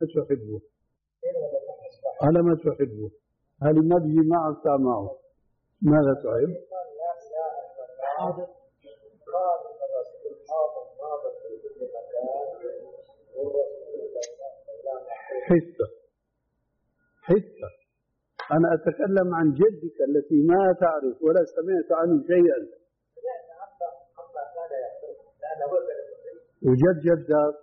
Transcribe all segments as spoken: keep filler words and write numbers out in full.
تحبه؟ على ما تحبه؟ هل النبي معك معه؟ ماذا تحب؟ حتى حتى أنا أتكلم عن جدك التي ما تعرف ولا سمعت عنه شيئا. وجد جدك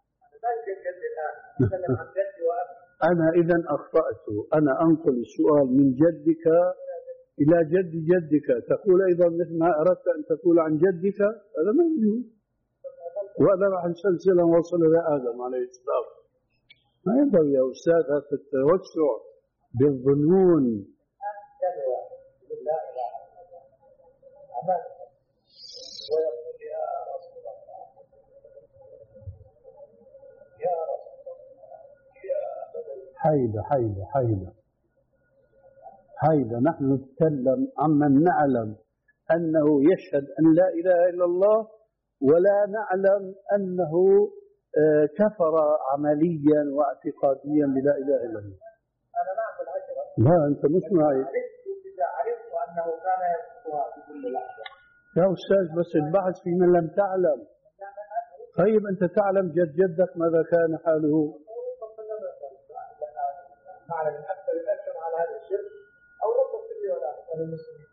أنا إذا أخطأت. أنا أنقل السؤال من جدك إلى جد جدك، تقول أيضا مثل ما أردت أن تقول عن جدك. هذا ما يجوز. وأنا راح نسلسل وصل إلى آدم عليه السلام. ما ينبغي يا أستاذ هذا التوسع بالظنون. حيدة حيدة حيدة حيدة نحن نتكلم عمن نعلم أنه يشهد أن لا إله إلا الله ولا نعلم أنه كفر عمليا واعتقاديا بلا إله إلا الله. أنا معك العشرة. لا أنت مش معي. إذا عرفت أنه كان يذكرها في كل لحظة. يا أستاذ بس البحث في من لم تعلم. طيب أنت تعلم جد جدك ماذا كان حاله؟ معنا من أكثر الأكثر على هذا الشرك أو رب السر ولا المسلمين.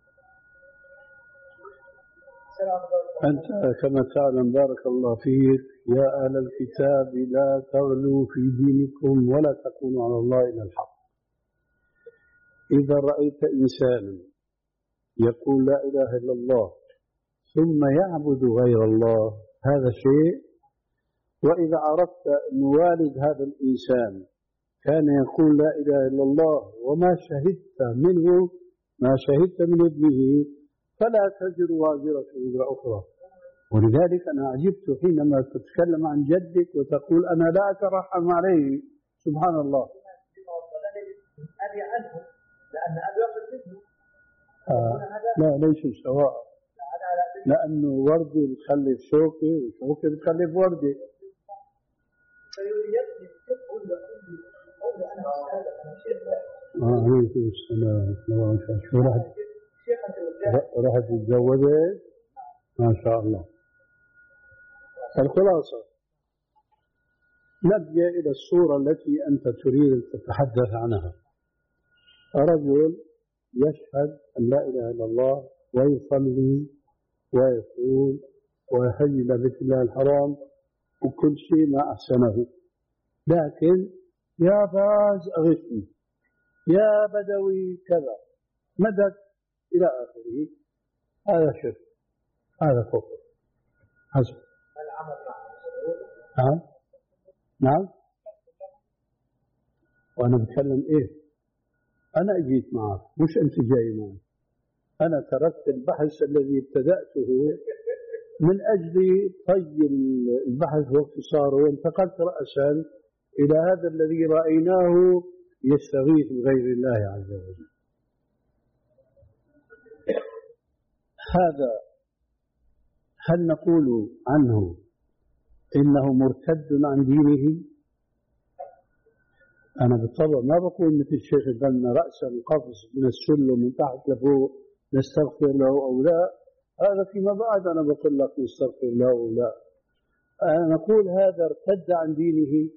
أنت كما تعلم بارك الله فيك يا أهل الكتاب لا تغلوا في دينكم ولا تقولوا على الله إلا الحق. إذا رأيت إنسانا يقول لا إله إلا الله ثم يعبد غير الله هذا شيء. وإذا عرفت أن والد هذا الإنسان كان يقول لا إله إلا الله وما شهدت منه ما شهدت من ابنه فلا تزر وازرة وزر أخرى. ولذلك أنا عجبت حينما تتكلم عن جدك وتقول أنا لا أترحم عليه. سبحان الله. أبي عنه لأن أبي يقصد منه. آه لا ليس سواء. لأنه وردي بتخلف شوكي وشوكي بتخلف وردي. آه عليكم السلام. شو راح راح تتزوجي؟ ما شاء الله. الخلاصة نبدأ إلى الصورة التي أنت تريد أن تتحدث عنها. رجل يشهد أن لا إله إلا الله ويصلي ويصوم ويحج إلى بيت الله الحرام وكل شيء ما أحسنه، لكن يا فاز أغثني يا بدوي كذا مدد إلى آخره. هذا شرك، هذا كفر. حسب نعم نعم. وأنا بتكلم إيه؟ أنا أجيت معك مش أنت جاي معي. أنا تركت البحث الذي ابتدأته من أجل طي البحث واختصاره وانتقلت رأسا إلى هذا الذي رأيناه يستغيث بغير الله عز وجل. هذا هل نقول عنه إنه مرتد عن دينه؟ أنا بالطبع ما بقول مثل الشيخ قالنا رأسا قفز من السلم من تحت لفوق نستغفر له أو لا. هذا فيما بعد أنا بقول لك نستغفر له أو لا. أنا نقول هذا ارتد عن دينه.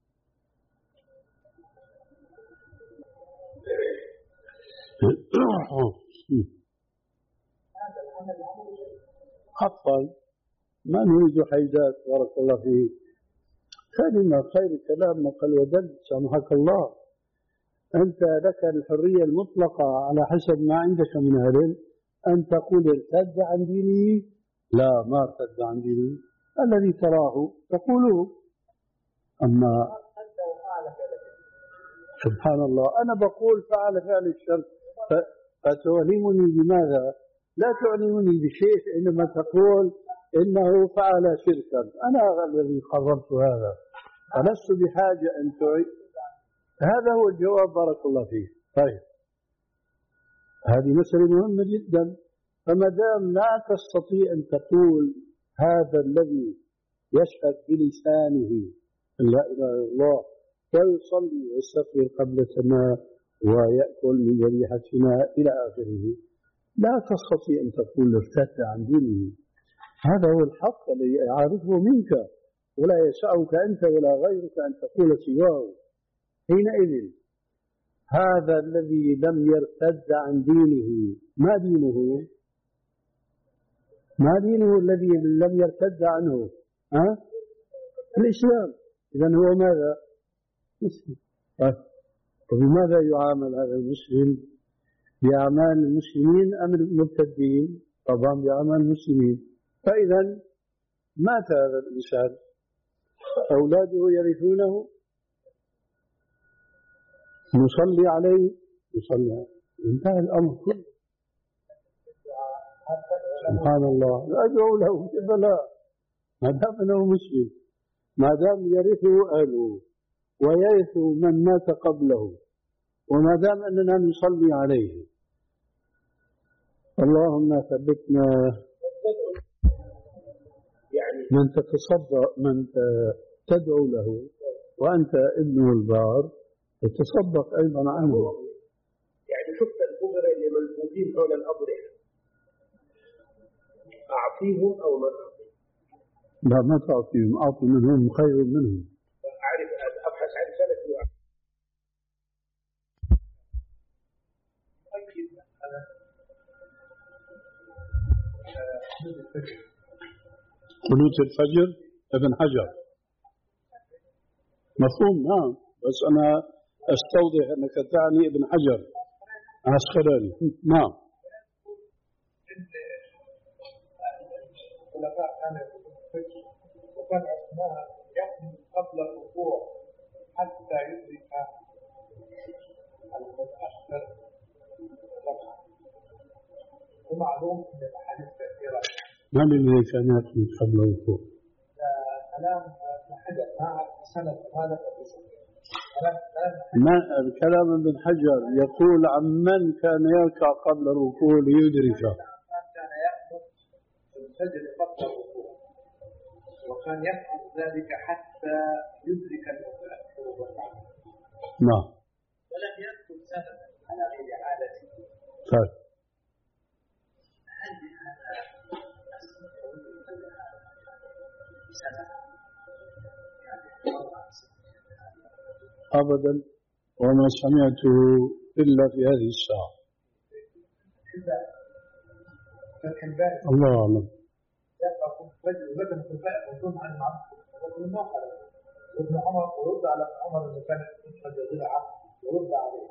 حقا ما نريد حيدات بارك الله فيه. كلمة خير الكلام ما قال ودل سامحك الله. أنت لك الحرية المطلقة على حسب ما عندك من علم أن تقول ارتد عن دينه. لا ما ارتد عن دينه، الذي تراه تقوله. أما سبحان الله أنا بقول فعل فعل الشر فتوهمني بماذا؟ لا تعلمني بشيء عندما تقول إنه فعل شركا. أنا الذي قررت هذا، فلست بحاجة أن تعيد. هذا هو الجواب بارك الله فيه. طيب هذه مسألة مهمة جدا. فما دام لا تستطيع أن تقول هذا الذي يشهد بلسانه لا إله إلا الله ويصلي ويستقبل قبلتنا ويأكل من ذبيحتنا إلى آخره. لا تستطيع أن تقول ارتد عن دينه. هذا هو الحق الذي أعرفه منك، ولا يسعك أنت ولا غيرك أن تقول سواه. حينئذ هذا الذي لم يرتد عن دينه ما دينه؟ ما دينه الذي لم يرتد عنه؟ أه؟ الإسلام. إذن هو ماذا؟ مسلم. وبماذا يعامل هذا المسلم؟ بأعمال المسلمين أم المرتدين؟ طبعا بأعمال المسلمين. فإذا مات هذا الإنسان، أولاده يرثونه، نصلي عليه، نصلي عليه، انتهى الأمر كله. سبحان الله، أدعو له كيف لا؟ ما دام أنه مسلم، ما دام يرثه أهله ويرث من مات قبله، وما دام أننا نصلي عليه. اللهم ثبتنا. من تتصدق، من تدعو له وأنت ابنه البار، تتصدق أيضا عنه. يعني شفت الفقراء اللي ملفوفين حول الأضرحة، أعطيهم أو ما أعطيهم؟ لا، ما تعطيهم، أعطي منهم خير منهم. أعرف، أبحث عن سنة قنوت الفجر ابن حجر مفهوم. نعم، بس أنا أستوضح أنك تعني ابن حجر عسقلاني. نعم. الخلفاء كانوا يقولون الفجر، وكان عثمان يقوم قبل الركوع حتى يدرك المتأخر ركعة. ومعلوم أن الأحاديث كثيرة. ما الذي كان يقوم قبل الركوع؟ كلام ابن حجر، ما أعرف سنة هذا أو سنة. ما الكلام ابن حجر يقول عن من كان يركع قبل الركوع ليدركه. كان يأخذ الفجر قبل الركوع، وكان يفعل ذلك حتى يدرك المتأخر الركعة. نعم. ولم يذكر سنة على غير عادته. طيب. هل هذا سنة؟ أبدا، وما سمعته إلا في هذه الساعة. الله أعلم. ابن عمر ورد على عمر بن كان يشهد بدعة ورد عليه.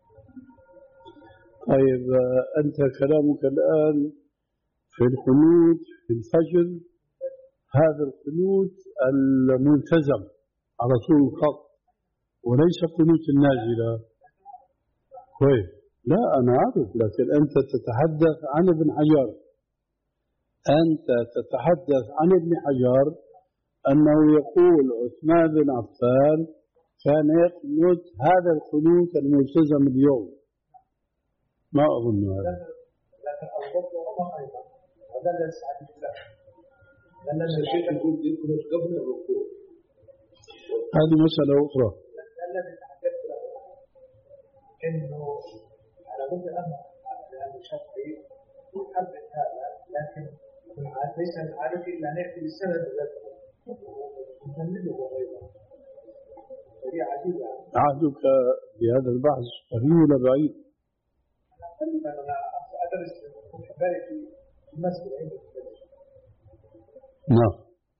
طيب، أنت كلامك الآن في القنوت في الفجر، هذا القنوت الملتزم على طول الخط، وليس قنوت النازلة. كويس. لا أنا أعرف، لكن أنت تتحدث عن ابن حجر. أنت تتحدث عن ابن حجر أنه يقول عثمان بن عفان كان يقنت هذا القنوت الملتزم اليوم. ما أظن هذا. لكن الضبط عمر أيضا، هذا ليس حديث له. لأن الشيخ يقول يقنت قبل الركوع. هذه مسألة أخرى. الذي تحدثت له إنه على بد أن الشافعي يحدث هذا، لكن ليس العادة إلا أن يأتي بالسند ذاته ونسنده أيضا. هذه عجيبة. عهدك بهذا البحث قريب ولا بعيد؟ أنا أدرس في بالي في المسجد عند الدرس. نعم.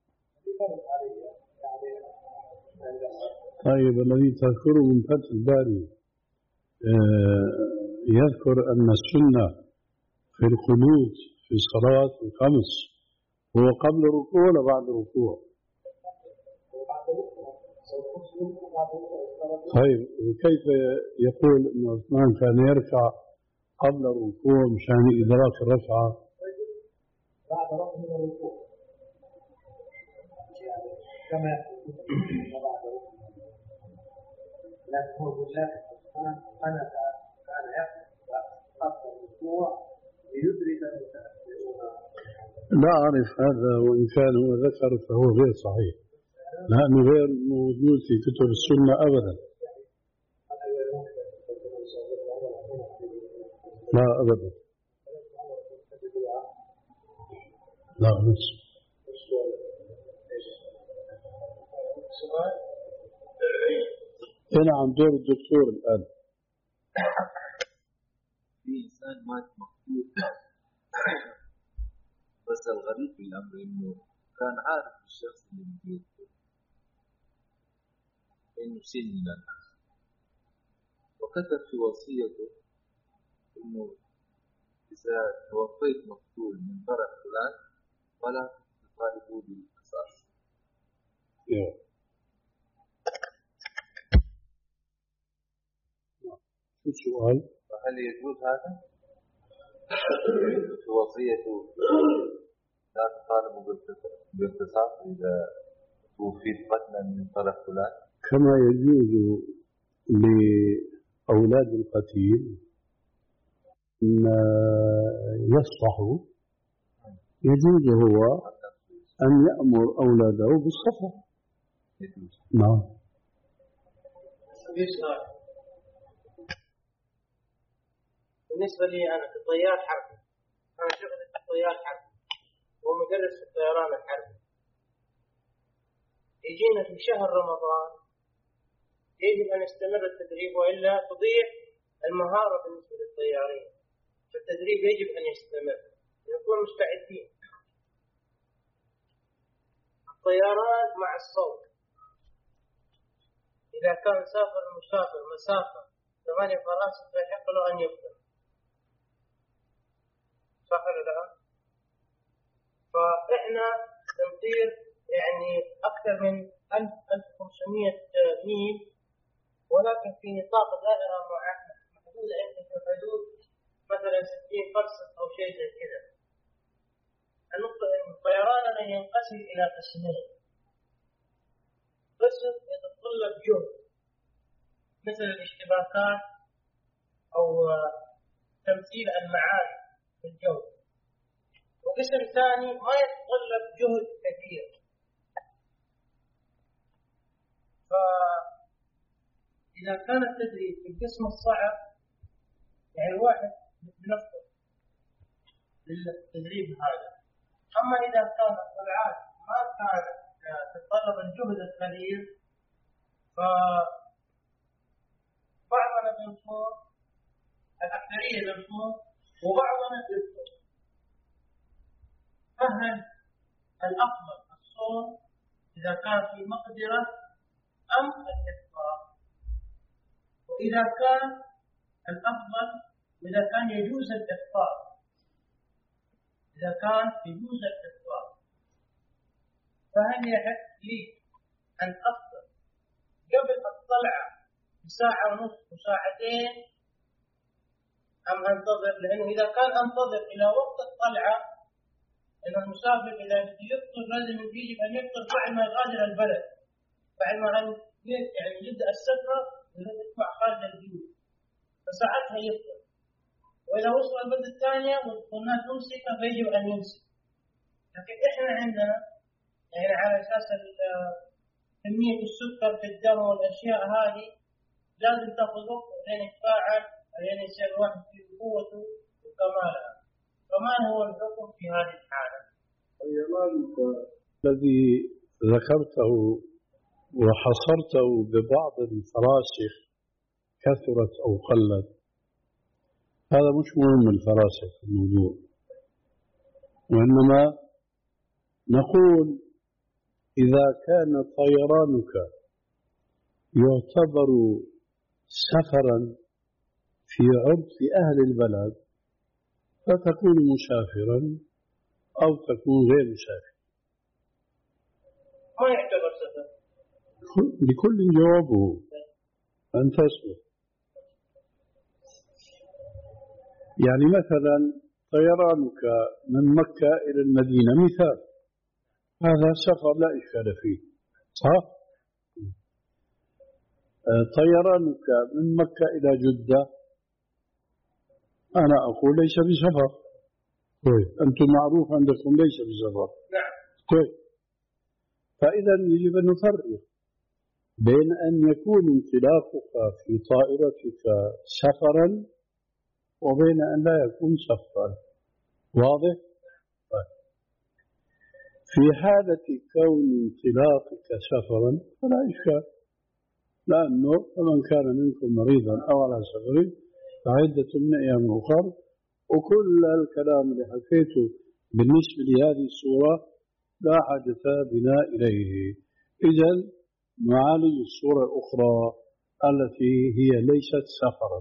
طيب، الذي تذكره من فتح الباري يذكر أن السنة في القنوت في الصلاة الخمس هو قبل الركوع ولا بعد الركوع؟ طيب، وكيف يقول أن عثمان كان يركع قبل الركوع مشان إدراك الركعة؟ بعد ركوع من الركوع كما بعد ركوع. لكن هو بالله عثمان قنت كان يقرأ قبل الركوع ليدرك المتأخرون. لا أعرف هذا، وإن كان هو ذكر فهو غير صحيح. لأنه غير موجود في كتب السنة أبدا. لا أبدا. لا بس. هنا عم دور الدكتور الآن. في إنسان مات مقتول بس الغريب في الأمر إنه كان عارف الشخص اللي بيته إنه سن من الناس، وكتب في وصيته إنه إذا توفيت مقتول من طرف فلان فلا تطالبوا بالقصاص. شو السؤال؟ فهل يجوز هذا؟ في وصيته لا تطالبوا بالقصاص إذا توفيت قتلا من طرف فلان، كما يجوز لأولاد القتيل أن يصفحوا، يجوز هو أن يأمر أولاده بالصفح. نعم. بالنسبة لي أنا كطيار حربي، أنا شغلي كطيار حربي ومدرس في الطيران الحربي، يجينا في شهر رمضان يجب أن يستمر التدريب وإلا تضيع المهارة بالنسبة للطيارين، فالتدريب يجب أن يستمر نكون مستعدين. الطيارات مع الصوت، إذا كان سافر المسافر مسافة ثمانية فراسخ فيحق له أن يفطر، صح ولا لا؟ فإحنا نطير يعني أكثر من ألف ألف وخمسمائة ميل، ولكن في نطاق دائرة محدودة، عندنا في حدود مثلا ستين فرسخ أو شيء زي كذا. النقطة إن طيراننا ينقسم إلى قسمين، قسم يتطلب جهد مثل الاشتباكات أو تمثيل المعارك في الجو، وقسم ثاني ما يتطلب جهد كثير. فإذا كان التدريب في القسم الصعب يعني الواحد بنفسه للتدريب هذا، أما إذا كان الطلعات ما كانت تتطلب الجهد الكبير فبعضنا بنصور، الأكثرية بنصور وبعضنا بنصور. فهل الأفضل الصوم إذا كان في مقدرة أم الإفطار؟ وإذا كان الأفضل إذا كان يجوز الإفطار، إذا كان يجوز الإفطار فهل يحق لي أن أفطر قبل الطلعة بساعة ونصف وساعتين أم أنتظر؟ لأنه إذا كان أنتظر إلى وقت الطلعة، إن المسافر إذا يفطر لازم يجب أن يفطر بعد ما يغادر البلد، بعد ما يعني يبدأ السفر ويطلع خارج البيوت، فساعتها يفطر. وإذا وصل البلد الثانية والناس ممسكة فيجب أن يمسك. لكن إحنا عندنا يعني على أساس كمية السكر في الدم والأشياء هذه لازم تأخذ وقت لين يتفاعل لين يصير الواحد في قوته وكمالها. فما هو الحكم في هذه الحالة؟ الذي ذكرته وحصرته ببعض الفراسخ كثرت أو قلت، هذا مش مهم الفراسخ في الموضوع، وإنما نقول إذا كان طيرانك يعتبر سفرا في عرف أهل البلد فتكون مسافرا أو تكون غير مسافر. ما يعتبر سفر؟ لكل جوابه أن تصبر. يعني مثلا طيرانك من مكة إلى المدينة مثال، هذا سفر لا إشكال فيه، صح؟ طيرانك من مكة إلى جدة أنا أقول ليس بسفر. طيب أنتم معروف عندكم ليس بسفر. نعم. طيب فإذا يجب أن نفرق بين أن يكون انطلاقك في طائرتك سفرا وبين أن لا يكون سفرا. واضح؟ طيب. في حالة كون انطلاقك سفرا فلا إشكال، لأنه فمن كان منكم مريضا أو على سفر فعدة من أيام أخر، وكل الكلام اللي حكيته بالنسبة لهذه الصورة لا حاجة بنا إليه. إذن نعالج الصورة الأخرى التي هي ليست سفرا.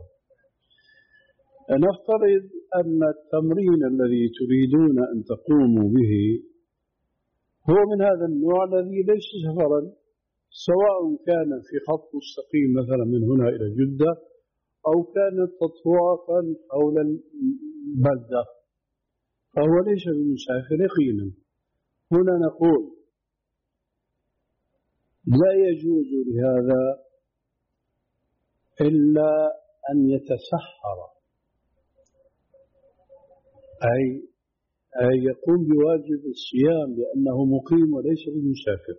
نفترض أن التمرين الذي تريدون أن تقوموا به هو من هذا النوع الذي ليس سفرا، سواء كان في خط مستقيم مثلا من هنا إلى جدة أو كانت تطوافا حول البلدة، فهو ليس بمسافر يقينا. هنا نقول لا يجوز لهذا إلا أن يتسحر، أي أي يقوم بواجب الصيام لأنه مقيم وليس بمسافر.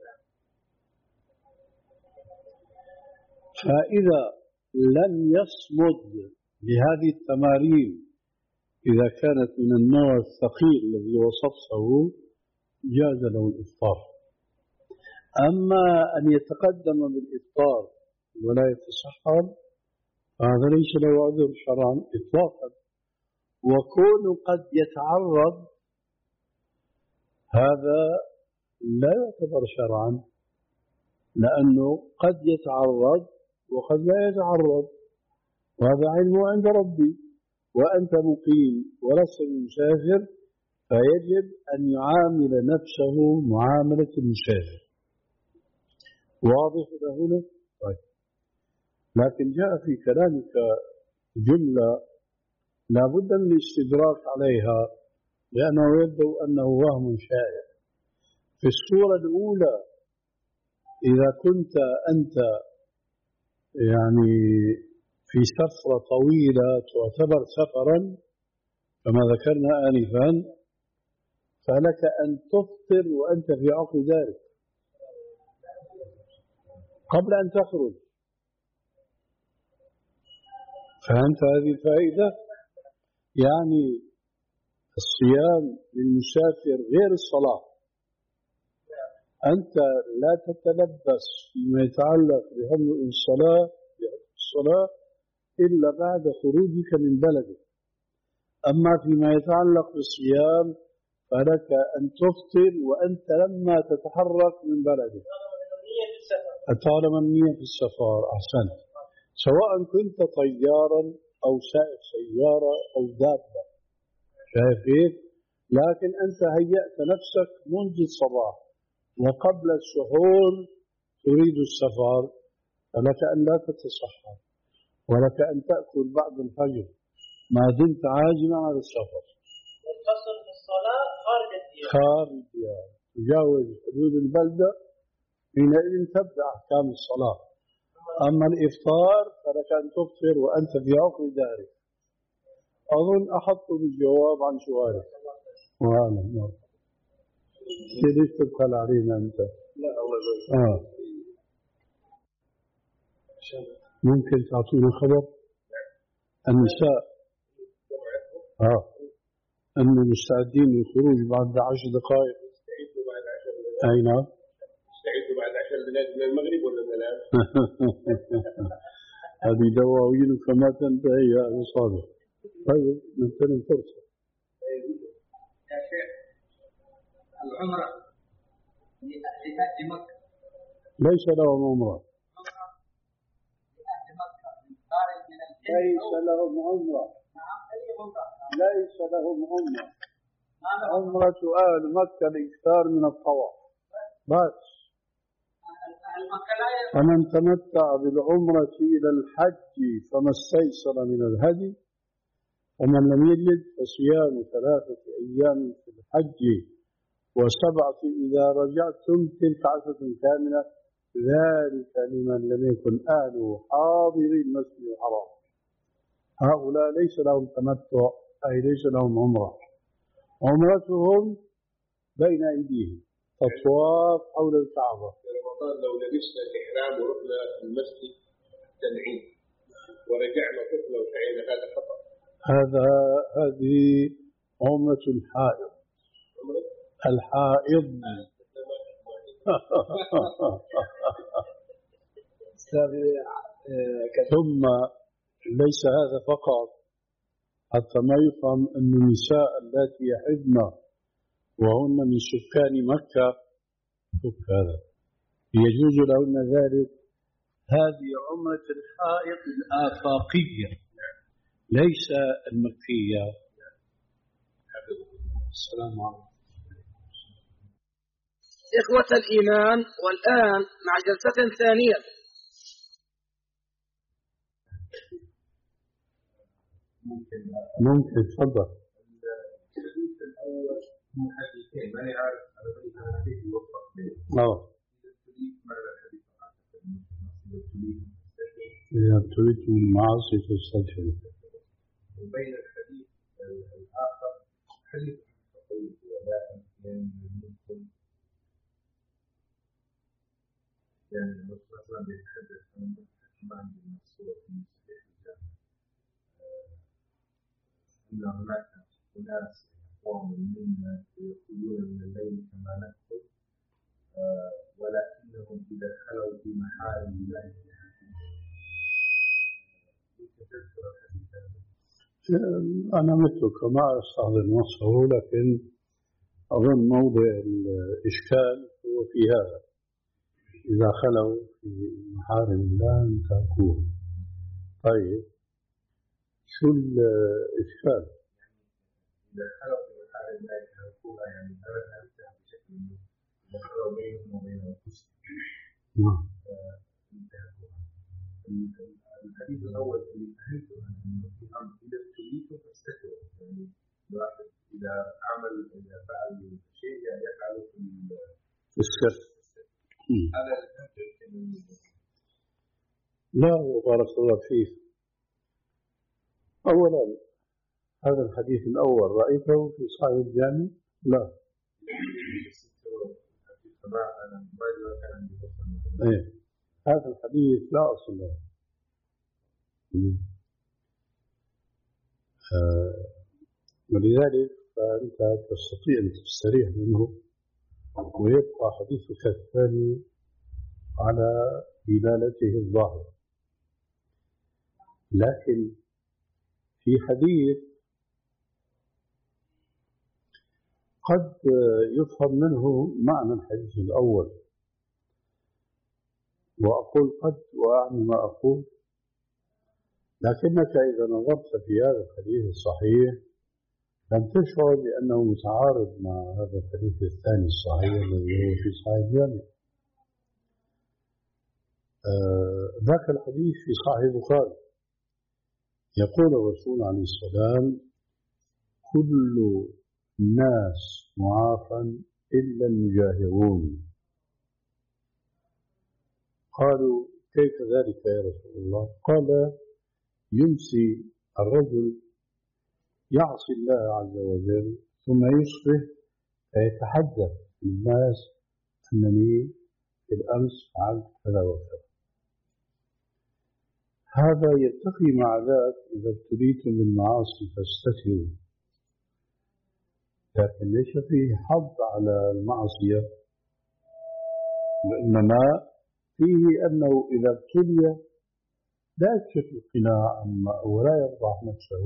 فإذا لم يصمد لهذه التمارين إذا كانت من النوع الثقيل الذي وصفه جاز له الإفطار. أما أن يتقدم بالإفطار ولا يتسحر هذا ليس له عذر شرعا إطلاقا. وكون قد يتعرض هذا لا يعتبر شرعا، لأنه قد يتعرض وقد لا يتعرض، وهذا علمه عند ربي، وأنت مقيم ولست مسافر فيجب أن يعامل نفسه معاملة المسافر. واضح إلى هنا؟ طيب. لكن جاء في كلامك جملة لا بد من الاستدراك عليها لأنه يبدو أنه وهم شائع. في الصورة الأولى إذا كنت أنت يعني في سفرة طويلة تعتبر سفرا كما ذكرنا آنفا، فلك أن تفطر وأنت في عقل ذلك قبل أن تخرج. فهمت هذه الفائدة؟ يعني الصيام للمسافر غير الصلاة. أنت لا تتلبس فيما يتعلق بهم الصلاة الصلاة إلا بعد خروجك من بلدك. أما فيما يتعلق بالصيام فلك أن تفطر وأنت لما تتحرك من بلدك طالما النية في السفر. أحسنت. سواء كنت طيارا أو سائق سيارة أو دابة، شايف كيف؟ لكن أنت هيأت نفسك منذ الصباح وقبل السحور تريد السفر، فلك أن لا تتسحر ولك أن تأكل بعد الفجر ما دمت عازما على السفر. والقصر في الصلاة خارج الديار. خارج الديار تجاوز حدود البلدة حينئذ تبدأ أحكام الصلاة. أما الإفطار فلك أن تفطر وأنت في عقر دارك. أظن أحط بالجواب عن سؤالك. وأنا ما ليش تبخل علينا أنت؟ لا الله يبارك. آه. ممكن تعطينا خبر النساء آه أنه مستعدين للخروج بعد عشر دقائق. استعدوا بعد عشر دقائق. أي نعم. استعدوا بعد عشر دقائق من المغرب ولا ثلاث؟ هذه دواوين كما تنتهي يا أبو صالح. طيب نغتنم فرصة. يا شيخ العمرة لأهل مكة ليس لهم عمرة. لأهل مكة من خارج من الجنة ليس لهم عمرة. نعم أي عمرة؟ ليس لهم عمرة. عمرة أهل مكة الإكثار من الطواف بس. أهل مكة لا يفعل. فمن تمتع بالعمرة إلى الحج فما استيسر من الهدي، ومن لم يجد فصيام ثلاثة أيام في الحج وسبعة إذا رجعتم تلك عشرة كاملة، ذلك لمن لم يكن أهله حاضر المسجد الحرام. هؤلاء ليس لهم تمتع، أي ليس لهم عمرة، عمرتهم بين أيديهم أطواف حول الكعبة. في رمضان لو لبسنا الإحرام ورحنا المسجد تنعيم ورجعنا طفلة وشعينا هذا خطأ. هذا هذه عمرة الحائض. الحائض. ثم ليس هذا فقط، حتى ما يفهم أن النساء التي يحضن وهن من سكان مكة هذا يجوز لهن ذلك. هذه عمرة الحائض الآفاقية ليس المكية. السلام عليكم إخوة الإيمان، والآن مع جلسة ثانية. ممكن ممكن تفضل. الحديث الأول من حديثين ماني عارف أنا بين الحديث يوفق بين. آه. ماذا الحديث عن إذا ابتليت بالمعاصي فاستغفروا. وبين الحديث الآخر حديث طويل ولكن ممكن يعني مثلا بيتحدث عن الإيمان بالمسؤول في صحيح الجامع أن هناك أناس أقوام منا يدخلون من الليل كما ندخل ولكنهم إذا خلوا في محارم الله أنا مثلك ما أستحضر نصه، لكن أظن موضع الإشكال هو في هذا: إذا خلوا في محارم الله انتهكوه. طيب شو الإشكال؟ إذا خلوا في محارم الله انتهكوها يعني أنا أنتهى بشكل منه إذا خلوا بينهم وبين أنفسهم انتهكوها. الحديث الأول اللي فهمته أنه في أمر إذا ابتليتم فاستتروا، يعني الواحد إذا عمل إذا فعل شيء يعني يفعله في السر. هذا اللي فهمته. لا بارك الله فيك. أولا هذا الحديث الأول رأيته في صحيح الجامع؟ لا. إيه هذا الحديث لا أصل له. آه ولذلك فأنت تستطيع أن تستريح منه ويبقى حديثك الثاني على دلالته الظاهرة. لكن في حديث قد يفهم منه معنى الحديث الأول، وأقول قد وأعني ما أقول، لكنك إذا نظرت في هذا الحديث الصحيح لم تشعر بأنه متعارض مع هذا الحديث الثاني الصحيح الذي هو في صحيح الجامع. آه ذاك الحديث في صحيح البخاري يقول الرسول عليه السلام: كل الناس معافى إلا المجاهرون. قالوا: كيف ذلك يا رسول الله؟ قال: يمسي الرجل يعصي الله عز وجل ثم يصبح فيتحدث للناس أنني في الأمس فعلت كذا وكذا. هذا يلتقي مع ذاك: إذا ابتليتم بالمعاصي فاستتروا. لكن ليس فيه حظ على المعصية، وإنما فيه أنه إذا ابتلي لا يكشف القناع ولا يفضح نفسه.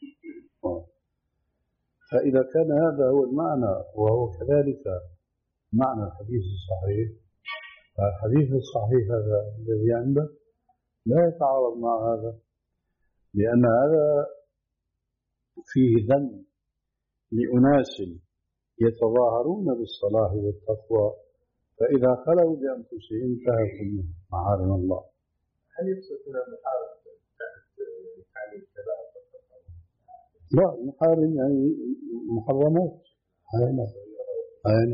فإذا كان هذا هو المعنى وهو كذلك معنى الحديث الصحيح، فالحديث الصحيح هذا الذي عنده لا يتعارض مع هذا، لأن هذا فيه ذم لأناس يتظاهرون بالصلاح والتقوى، فإذا خلوا بأنفسهم انتهكوا محارم الله. هل يقصد هنا محارم تحت حال الكبائر؟ لا، محارم يعني محرمات. أين أين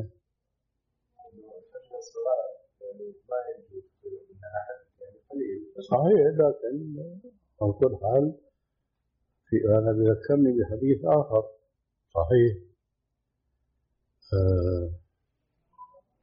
صحيح، لكن على كل حال في أنا بذكرني بحديث آخر صحيح. آه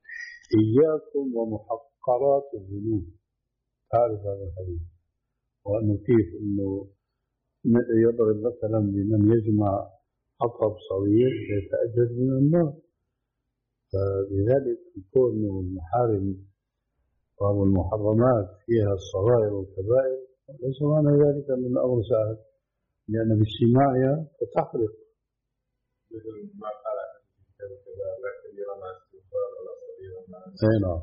إياكم ومحقرات الذنوب. تعرف هذا الحديث، وأنه كيف أنه يضرب مثلا بمن يجمع حطب صغير يتأجج من النار. فلذلك يكون المحارم والمحرمات فيها الصغائر والكبائر، ليس معنى ذلك أن الأمر سهل، لأن باجتماعها تحرق. مثل ما قال لا كبير مع استغفار ولا صغير مع أي نعم.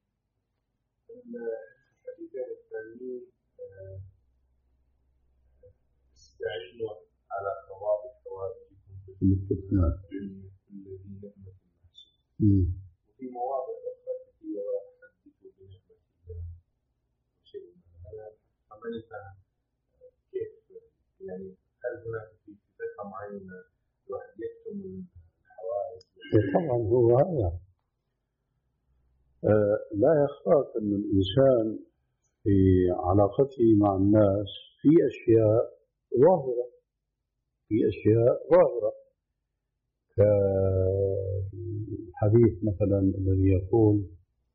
الحديثين الثانيين استعينوا على ثواب ثوابكم بالاستثناء الذين نعمة المحسن. وفي مواضع أخرى كثيرة حدثوا بنعمة الله شيء من فمن فهم كيف يعني هل هناك في فترة معينة الواحد يكتم الحوائج؟ طبعا هو هذا آه لا يخفاك أن الإنسان في علاقته مع الناس في أشياء ظاهرة في أشياء ظاهرة كالحديث مثلا الذي يقول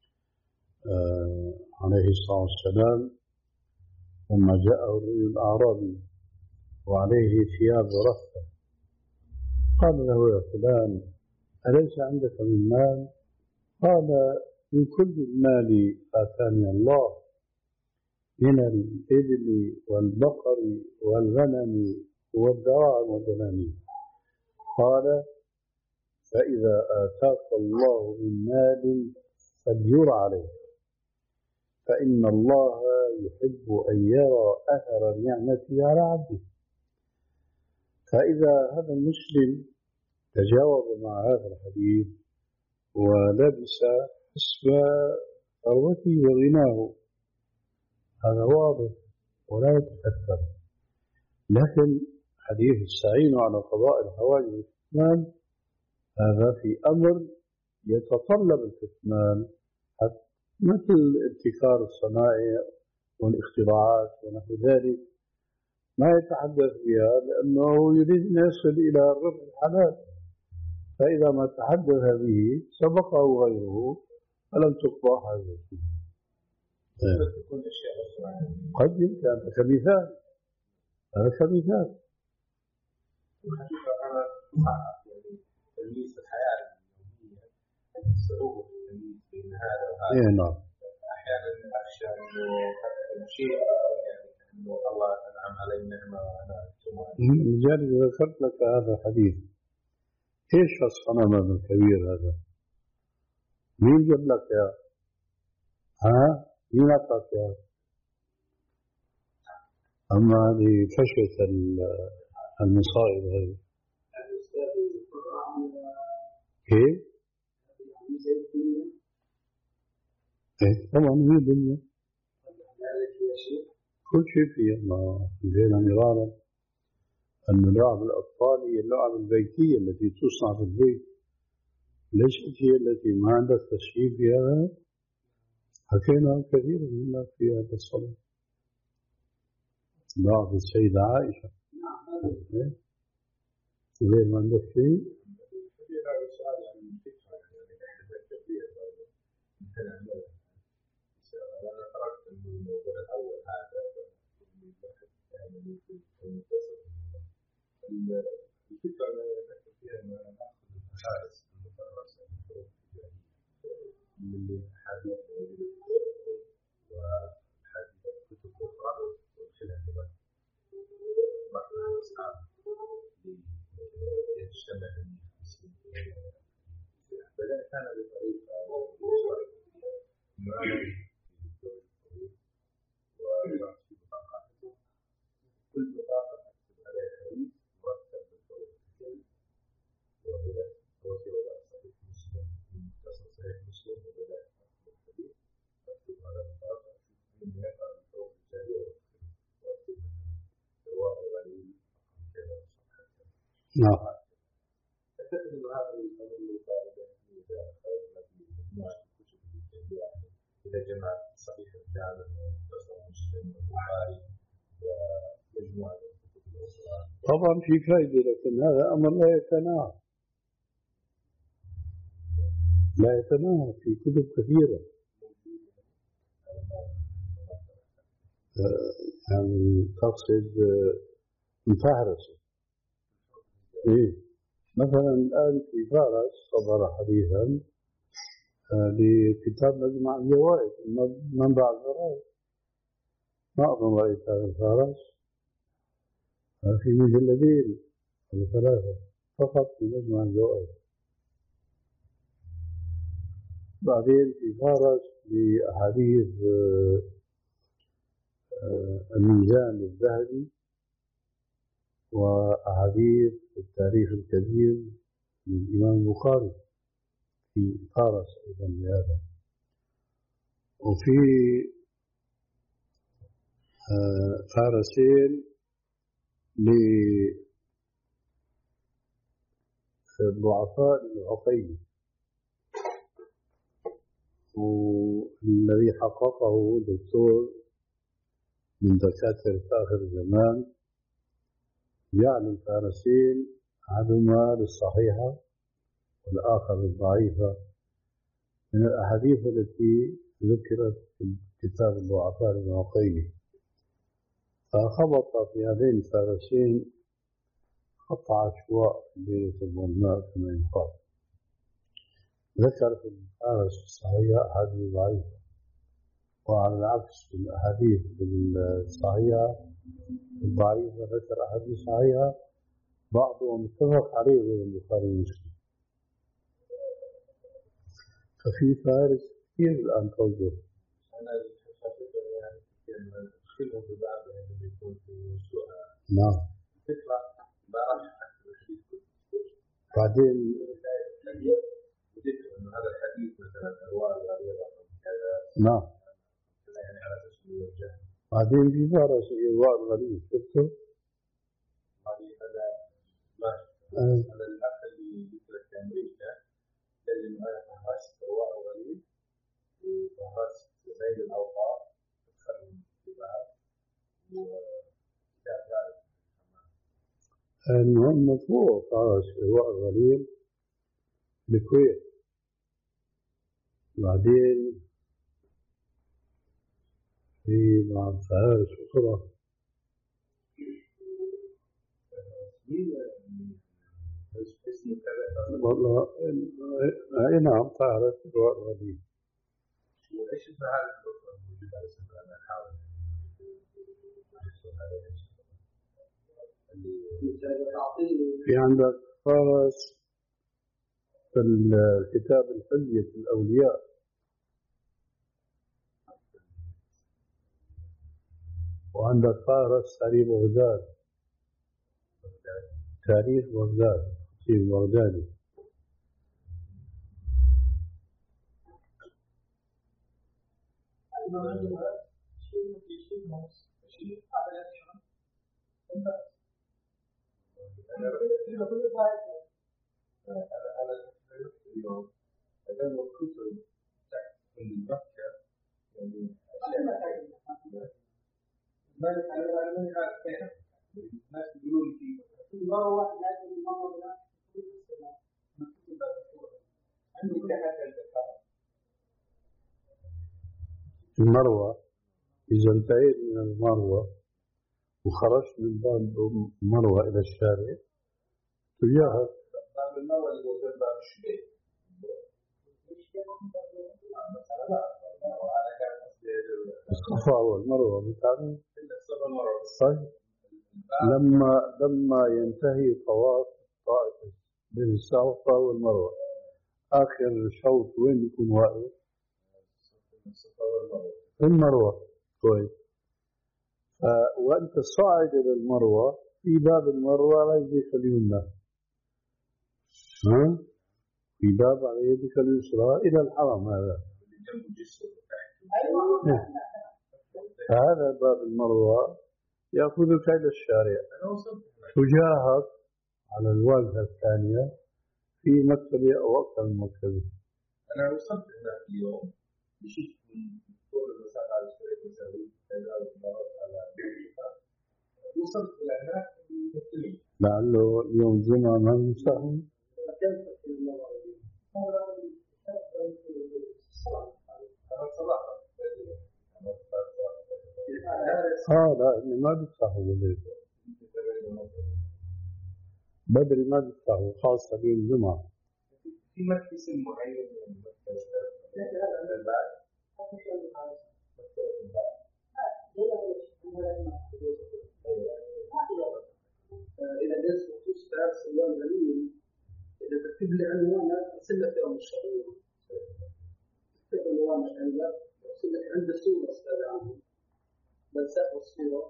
آه عليه الصلاة والسلام لما جاءه الرجل الأعرابي وعليه ثياب رثة قال له يا فلان أليس عندك من مال؟ قال من كل المال آتاني الله من الإبل والبقر والغنم والدراهم والدنانير. قال فإذا آتاك الله من مال فلير عليه، فإن الله يحب أن يرى أثر النعمة على عبده. فإذا هذا المسلم تجاوب مع هذا الحديث ولبس حسب ثروته وغناه هذا واضح ولا يتأثر. لكن حديث استعينوا على قضاء الحوائج والكتمان هذا في أمر يتطلب الكتمان، مثل ابتكار الصنائع والاختراعات ونحو ذلك ما يتحدث بها لأنه يريد أن يصل إلى الربح الحلال، فإذا ما تحدث به سبقه غيره فلم تقضى حاجته. قد يمكن كمثال، هذا كمثال. أنا يعني تمييز الحياة اليومية صعوبة التمييز بين هذا وهذا. نعم. أحيانا أخشى أنه شيء يعني أنه الله أنعم علي نعمة وأنا أكتمها. لذلك ذكرت لك هذا الحديث. إيش الصنم الكبير هذا؟ مين جاب لك يا؟ ها؟ مين أعطاك يا؟ أما هذه فشلت المصائب هذه. كيف؟ إيه طبعا هي دنيا. كل شيء فيها ما جينا مرارا أن لعب الأطفال هي اللعب البيتية التي تصنع في البيت، ليست هي التي ما عندك تشريف فيها. حكينا كثيرا منا في هذا الصلاة لعب السيدة عائشة غير ما عندك شيء. أنا تركت الموضوع الأول هذا الفكرة اللي أفكر فيها أن أنا أخذ الأحاديث المترسة من الأحاديث وحديث كتب أخرى وأدخلها في بعض الأصحاب ليجتمع المسلمين. بدأ كان بطريقة ما كل بطاقة أكتب عليها حديث مرتب بالطريقتين، وبدأت توصل إلى صحيح مسلم من مختصر صحيح مسلم، وبدأت أكتب الحديث أكتب على بطاقة أشوف مين يقرأ بالطرق التالية وأكتب رواية غريب كذا وصحة كذا. نعم. أعتقد أن هذا الأمر فائدة إذا أخذنا في مجموعة الكتب الكبيرة إذا جمعت صحيح الجامع ومختصر مسلم والبخاري ومجموعة الكتب الأخرى. طبعا في فائدة، لكن هذا أمر لا يتناهى. لا يتناهى في كتب كثيرة. يعني تقصد مفهرسة. إيه مثلا الآن في فارس صدر حديثا لكتاب مجمع الجوائز منبع الجرائد، ما أظن رأيت هذا الفارس في مجلدين أو ثلاثة فقط في مجمع الجوائز. بعدين في فارس لأحاديث الميزان الذهبي وأحاديث التاريخ الكبير للإمام البخاري في فارس أيضا لهذا. وفي فارسين للضعفاء العقيلي، والذي حققه دكتور من دكاترة آخر الزمان، يعني الفارسين أحدهما للصحيحة والآخر للضعيفة من الأحاديث التي ذكرت في كتاب الضعفاء العقيلي. فخبط في هذين الفارسين خط عشواء بين الظلماء كما يقال. ذكر في الفارس الصحيحة أحاديث ضعيفة، وعلى العكس في الأحاديث الصحيحة الضعيفة ذكر أحاديث صحيحة بعضهم متفق عليه غير البخاري ومسلم. ففي فارس كثير الآن توجه. أنا حسيت يعني أدخلهم ببعض يعني يكون في موضوع نعم فكرة بعرف بعدين ذكر إنه هذا الحديث مثلا أنواع الغريبة كذا. نعم يعني على أساس إنه يرجع. بعدين في فارس إرواء الغريب شفته؟ يعني أنا ما أه. أنا الأخ اللي ذكر في أمريكا قال إنه أنا فهرست إرواء الغريب وفهرست زي الأوقات تدخلهم في بعض وكتاب ذلك. المهم مطبوع فارس إرواء الغريب بالكويت. بعدين في بعض فارس أخرى والله أي نعم فارس إرواء الغريب. وإيش اسم هذا الدكتور الموجود على اسم أنا أحاول في عندك فارس في الكتاب الحلية الأولياء، وعندك فارس تاريخ بغداد، تاريخ بغداد في بغدادي. اليوم أجل الكتب تحت المكة يعني ما ما ما الناس يقولون في مرة واحدة لازم مرة بلا عندي تحت الذكاء المروة. إذا انتهيت من المروة وخرجت من باب المروة إلى الشارع تجاهك باب المروة اللي هو باب الشبيك الصفا والمروة متعامل. طيب لما لما ينتهي طواف الطائف بين الصفا والمروة آخر شوط وين يكون واقف؟ في المروة. كويس. وأنت صاعد إلى المروة في باب المروة على يدك اليمنى، ها؟ في باب على يدك اليسرى إلى الحرم. هذا هذا باب المروة يأخذك إلى الشارع، تجاهك على الواجهة الثانية في مكتبة أو أكثر من مكتبة. أنا وصلت هناك اليوم مشيت من طول المسافة على الشريك مساوي ثلاث مرات على وصلت إلى هناك مكتبين. لعله يوم الجمعة ما مساهم. اه لا إني ما بيفتحوا بدري بدري ما بيفتحوا خاصة بين الجمعة. في مركز معين يعني مركز البعث إذا جلس مخصوص ثلاث سنوات غنية إذا تكتب لي عنوانك أرسل لك يوم الشهر تكتب عنوانك عندك أرسل لك عند الصورة أستاذ عامل بنسخ الصورة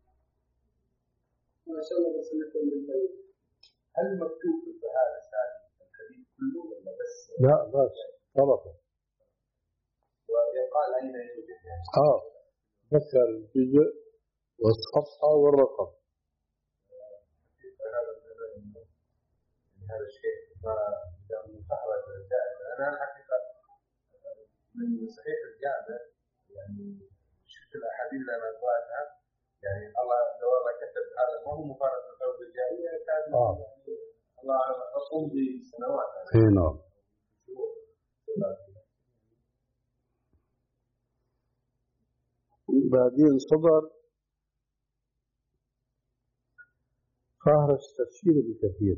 ما شاء الله أرسل لك يوم البيت. هل مكتوب في البهارس هذه الحديث كله ولا بس؟ لا بس طرفه. ويقال أين يوجد يعني؟ آه ذكر الجزء والصفحة والرقم. هذا يعني هذا الشيء ما دام مصاحبة الجامعة. أنا الحقيقة من صحيح الجامعة يعني شفت الأحاديث اللي أنا قرأتها يعني الله لو الله كتب هذا ما هو مفارقة الأرض الجاهلية كان آه. يعني الله أقوم بسنوات. إيه نعم. بعدين صدر فهرس تفسير بكثير.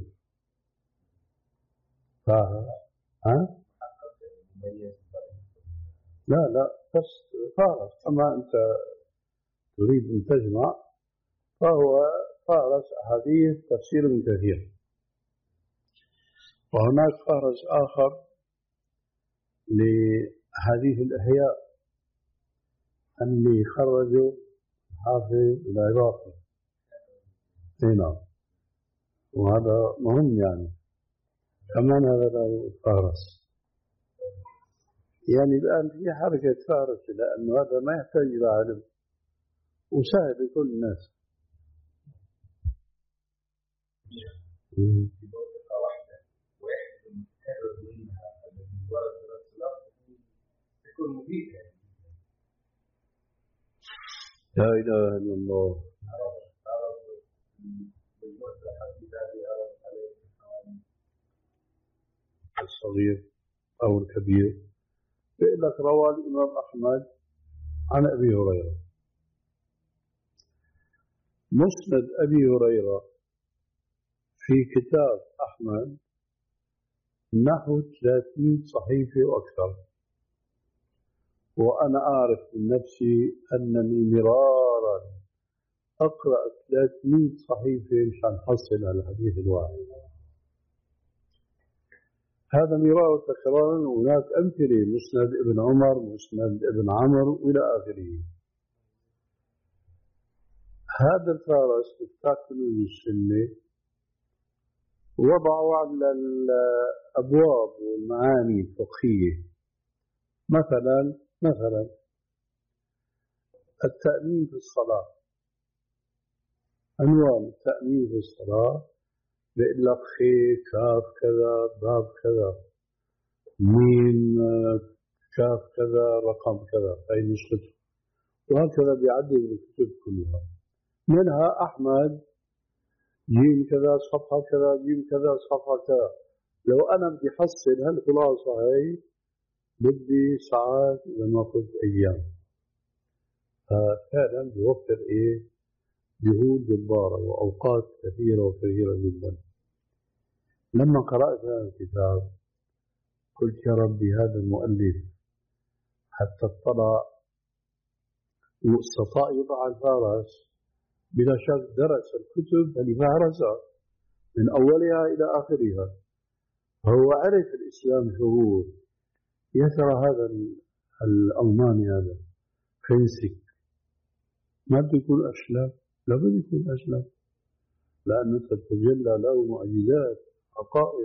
فهرس ها؟ لا لا بس فهرس أما أنت تريد أن تجمع فهو فهرس أحاديث تفسير من كثير. وهناك فهرس آخر لحديث الإحياء اللي خرجه حافظ العراقي. هنا وهذا مهم يعني كمان هذا له فهرس. يعني الآن في حركة فهرس لأنه هذا ما يحتاج إلى علم وسهل لكل الناس. لا إله إلا الله. الصغير أو الكبير يقول لك روى الإمام أحمد عن أبي هريرة. مسند أبي هريرة في كتاب أحمد نحو ثلاثمائة صحيفة وأكثر. وأنا أعرف من نفسي أنني مرارا أقرأ ثلاثمائة صحيفة مشان أحصل على الحديث الواحد. هذا مرار وتكرار. هناك أمثلة مسند ابن عمر مسند ابن عمرو إلى آخره. هذا الفارس مستقل السنة وضعوا على الأبواب والمعاني الفقهية. مثلا مثلا التأمين في الصلاة. عنوان التأمين في الصلاة بيقول لك خي كاف كذا باب كذا ميم كاف كذا رقم كذا هاي نسخته. وهكذا بيعدل الكتب كلها. منها أحمد جيم كذا صفحة كذا جيم كذا صفحة كذا. لو أنا بدي أحصل هالخلاصة هاي بدي ساعات لما قلت أيام. ففعلا بيوفر إيه جهود جبارة وأوقات كثيرة وكثيرة جدا. لما قرأت هذا الكتاب قلت يا ربي هذا المؤلف حتى اطلع واستطاع يضع الفارس بلا شك درس الكتب اللي فهرسها من أولها إلى آخرها. هو عرف الإسلام شهور. يا ترى هذا الألماني هذا فينسك ما بده يكون أسلم؟ لا بده يكون أسلم لأنه تتجلى له معجزات حقائق.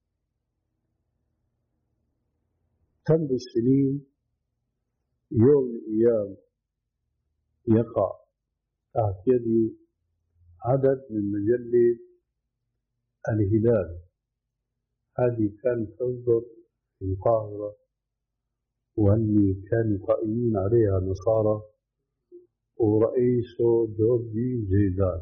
كم بالسنين يوم من الأيام يقع تحت يدي عدد من مجلة الهلال. هذه كانت تصدر في القاهرة واللي كانوا قائمين عليها نصارى ورئيسه جورجي زيدان.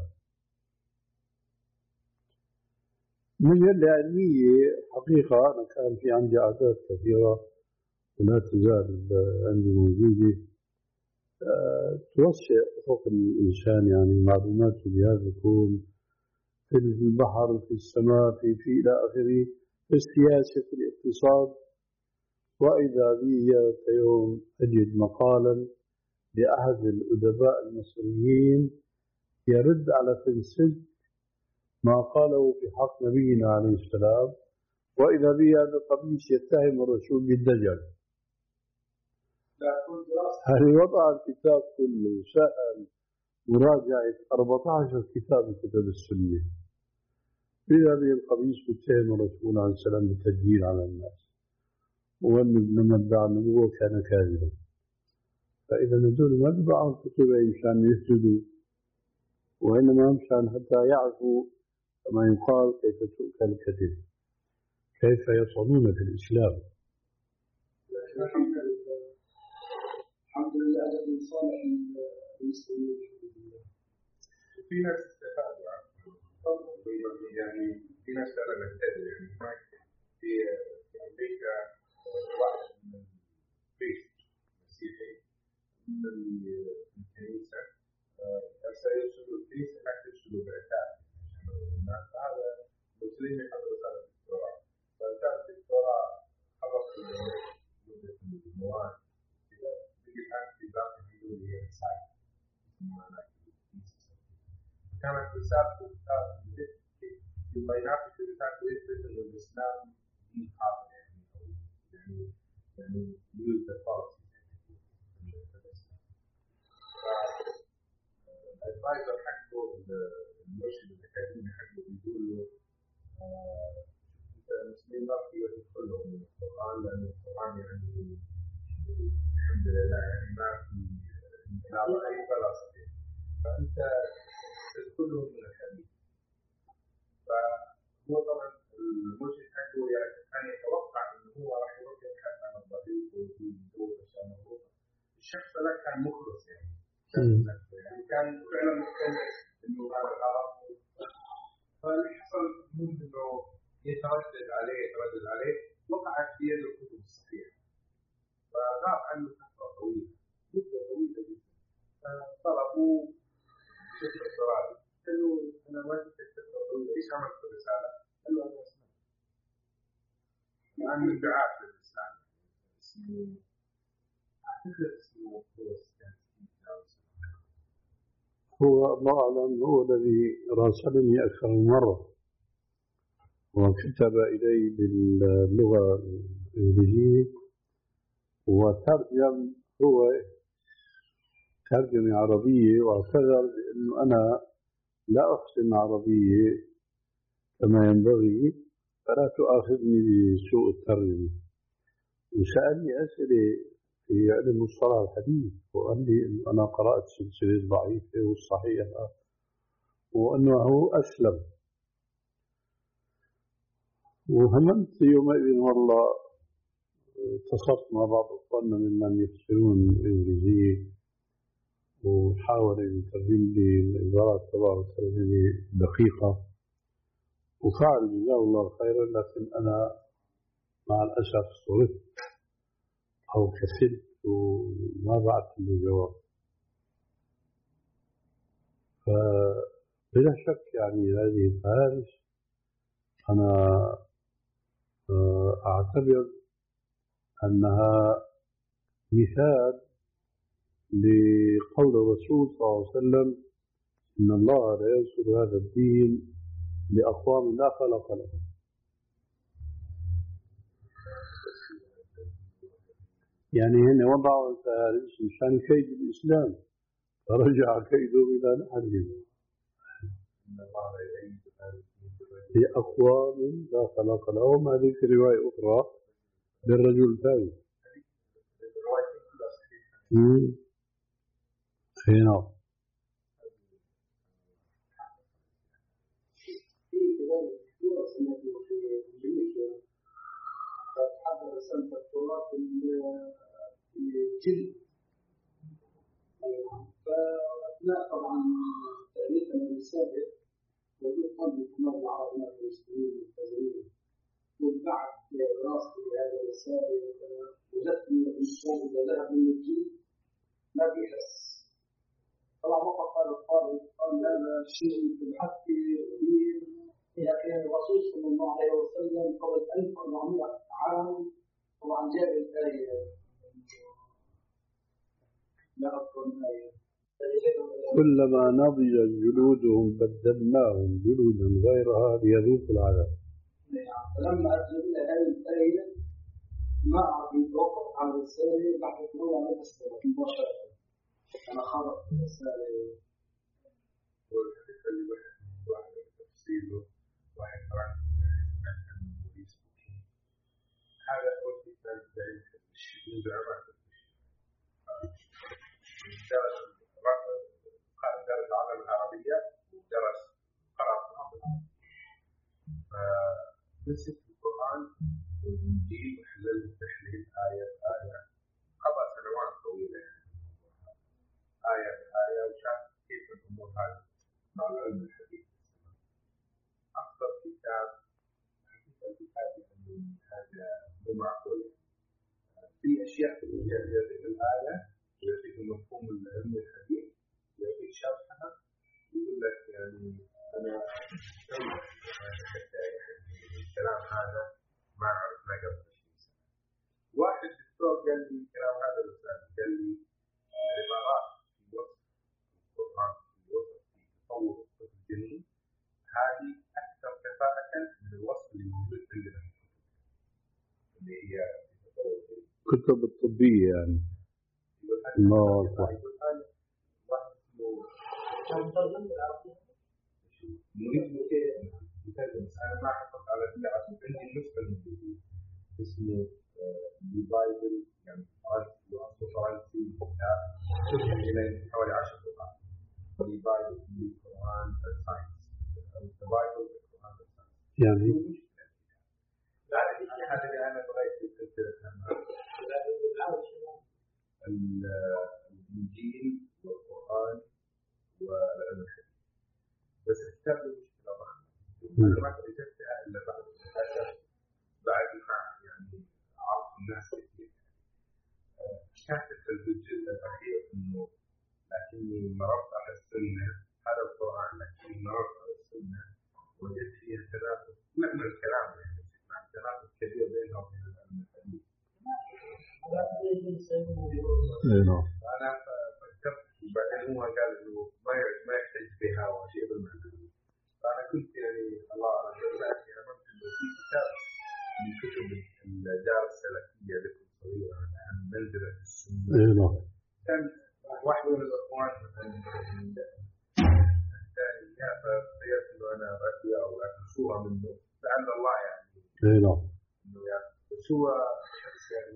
مجلة علمية حقيقة. أنا كان في عندي أعداد كثيرة ولا تزال عندي موجودة توسع أفق الإنسان، يعني معلوماته بهذا الكون، في البحر، في السماء، في في إلى آخره، في السياسة، في الاقتصاد. وإذا بي يوم أجد مقالا لأحد الأدباء المصريين يرد على فلسفة ما قاله في حق نبينا عليه السلام، وإذا بي هذا القميص يتهم الرسول بالدجل. هل وضع الكتاب كله سأل مراجعة أربعة عشر كتاب من كتب السنة، إذا به القميص يتهم الرسول عليه السلام بالتدجيل على الناس، ومن ادعى النبوة كان كاذبا. فإذا هذول ما بيبعوا الكتب مشان يسجدوا، وإنما مشان حتى يعرفوا كما يقال كيف تؤكل الكتب، كيف يصعدون في الإسلام. الحمد لله الذي صالح المسلمين. في ناس استفادوا يعني في ناس فعلا ابتدوا يعني في في أمريكا واحد من البيت مسيحي من الكنيسة أرسل يرسلوا الكنيسة هناك يرسلوا بعثات الناس. هذا مسلم يحضر رسالة الدكتوراه، فرسالة الدكتوراه خلص مدة المواد كذا بيجي الآن في باقي الحلول هي رسالة كانت رسالة الكتاب يبغى يناقش الرسالة ويثبت إن الإسلام دين خاطئ يعني يعني يعني use the policy الأدفايزر حقه المرشد الأكاديمي حقه بيقول له أنت المسلمين ما في يدخلهم من القرآن، لأن القرآن يعني الحمد لله يعني ما في انقلاب أي فلسفة، فأنت تدخلهم من الحديث. فهو طبعا المرشد حقه يعني كان يتوقع إنه هو راح يروح يبحث عن الضعيف ويجيب دور عشان يروح. الشخص ذا كان مخلص يعني يعني كان فعلا مقتنع إنه هذا الغلط. فاللي حصل منه إنه يتردد عليه يتردد عليه وقعت في يد الكتب الصحيحة، فغاب عنه فترة طويلة مدة طويلة جدا. فطلبوا شكل الصراحة قالوا أنا ما جبت فترة طويلة، إيش عملت في الرسالة؟ قالوا أنا أسلم الآن من دعاة للإسلام اسمه أعتقد اسمه هو الله أعلم، هو الذي راسلني أكثر من مرة وكتب إلي باللغة الإنجليزية وترجم، هو ترجمة عربية، واعتذر بأنه أنا لا أحسن عربية كما ينبغي فلا تؤاخذني بسوء الترجمة، وسألني أسئلة في علم مصطلح الحديث، وقال لي أنا قرأت سلسلة ضعيفة والصحيحة وأنه هو أسلم. وهممت يومئذ والله اتصلت مع بعض أخواننا ممن يفسرون الإنجليزية وحاول أن يترجم لي العبارات تبعه ترجمة دقيقة، وفعل جزاه الله خيرا، لكن أنا مع الأسف صرت أو كسلت وما بعثت له جواب. فبلا شك يعني هذه الفهارس أنا أعتبر أنها مثال لقول الرسول صلى الله عليه وسلم إن الله لا ينصر هذا الدين لأقوام لا خلق لهم. يعني هنا وضعوا الفهارس مشان كيد الإسلام فرجع كيده إلى نحله لأقوام لا خلق لهم. هذه في رواية أخرى للرجل الثاني. هنا حضر رسالة الدكتوراه في الجلد، فأثناء طبعا تأليفنا السابق وجود قلب الحمار العربي والمسلمين والملتزمين، وبعد دراستي لهذه الرسالة وجدت أن الإنسان إذا ذهب من الجلد ما بيحس. طبعا وقف قال القاضي قال هذا شيء في الحق قديم، لكن الرسول صلى الله عليه وسلم قبل ألف وأربعمائة عام طبعا جاء الآية لا أذكر الآية كلما نضجت جلودهم بدلناهم جلودا غيرها ليذوقوا العذاب. فلما أتلنا هذه الآية ما أعرف يتوقف على الرسالة بعد طلوع على الرسالة مباشرة. أنا خرج الرسالة والحديث اللي واحد واحد تفسيره واحد راح هذا هو الكتاب ذلك الشيء درس درس العلم العربية ودرس قراءة العربية. فمسك القرآن والإنجيل وحلل تحليل آية آية قضى سنوات طويلة يعني آية آية وشاف كيف الأمور هذه مع العلم الحديث. أكثر كتاب الكتاب يعني هذا مو معقول. في أشياء في هذه الآية يعطيك مفهوم العلم الحديث، يعطيك شرحها، يقول لك يعني أنا الكلام هذا ما عرفنا قبل عشرين سنة. واحد دكتور قال لي الكلام هذا الأستاذ قال لي عبارات في وصف القرآن في وصف في تطور الطب الجنين هذه أكثر كفاءة من الوصف اللي موجود عندنا في الكتب اللي هي تطور كتب الطبية يعني. الله أكبر. أنا ما حفظت على الدعاء عندي النسخة الإنجليزية اسمه بايبل يعني فرنسي وأصله فرنسي كتاب شفت إلى حوالي عشر صفحات بايبل بالقرآن الساينس بايبل بالقرآن الساينس يعني لا هذا اللي أنا بغيت أكتبه الإنجيل والقرآن والعلم الحديث. بس الكتاب له مشكلة ضخمة. أنا ما اكتشفتها إلا بعد الحساب بعد ما يعني عرف الناس كثير. كاتب في الجزء الأخير إنه لكني مررت على السنة هذا القرآن لكني مررت على السنة وجدت فيها تنافس معنى الكلام يعني مع تنافس كبير بينها وبين العلم الحديث. أنا فكرت وبعدين هو قال إنه ما ما يحتاج بها وشيء بالمعنى. فأنا كنت يعني الله أعلم يعني أمرت إنه في كتاب من كتب الدار السلفية لكم صغيرة عن منزلة السنة. كان واحد من الأخوان مثلا الثاني جاء فقيت إنه أنا أقرأ أو أكتب صورة منه لعل الله يعني. إنه يعني بس هو شخص يعني